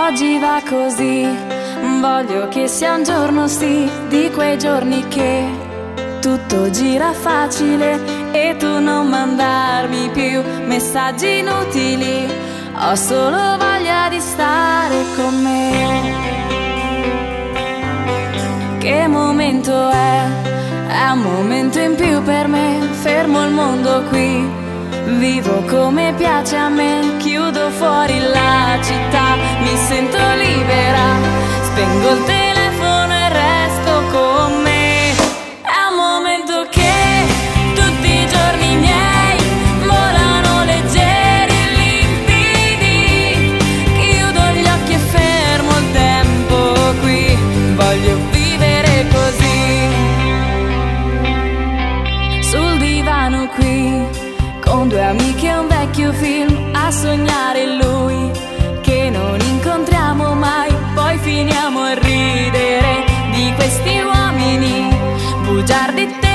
Oggi va così, voglio che sia un giorno sì, di quei giorni che tutto gira facile e tu non mandarmi più messaggi inutili. Ho solo voglia di stare con me. Che momento è? È un momento in più per me, fermo il mondo qui, vivo come piace a me, chiudo fuori la città, mi sento libera, spengo il telefono e resto con me. È un momento che tutti i giorni miei volano leggeri e limpidi, chiudo gli occhi e fermo il tempo qui, voglio vivere così. Sul divano qui, con due amiche e un vecchio film, a sognare lui che non incontriamo mai, poi finiamo a ridere di questi uomini bugiardi.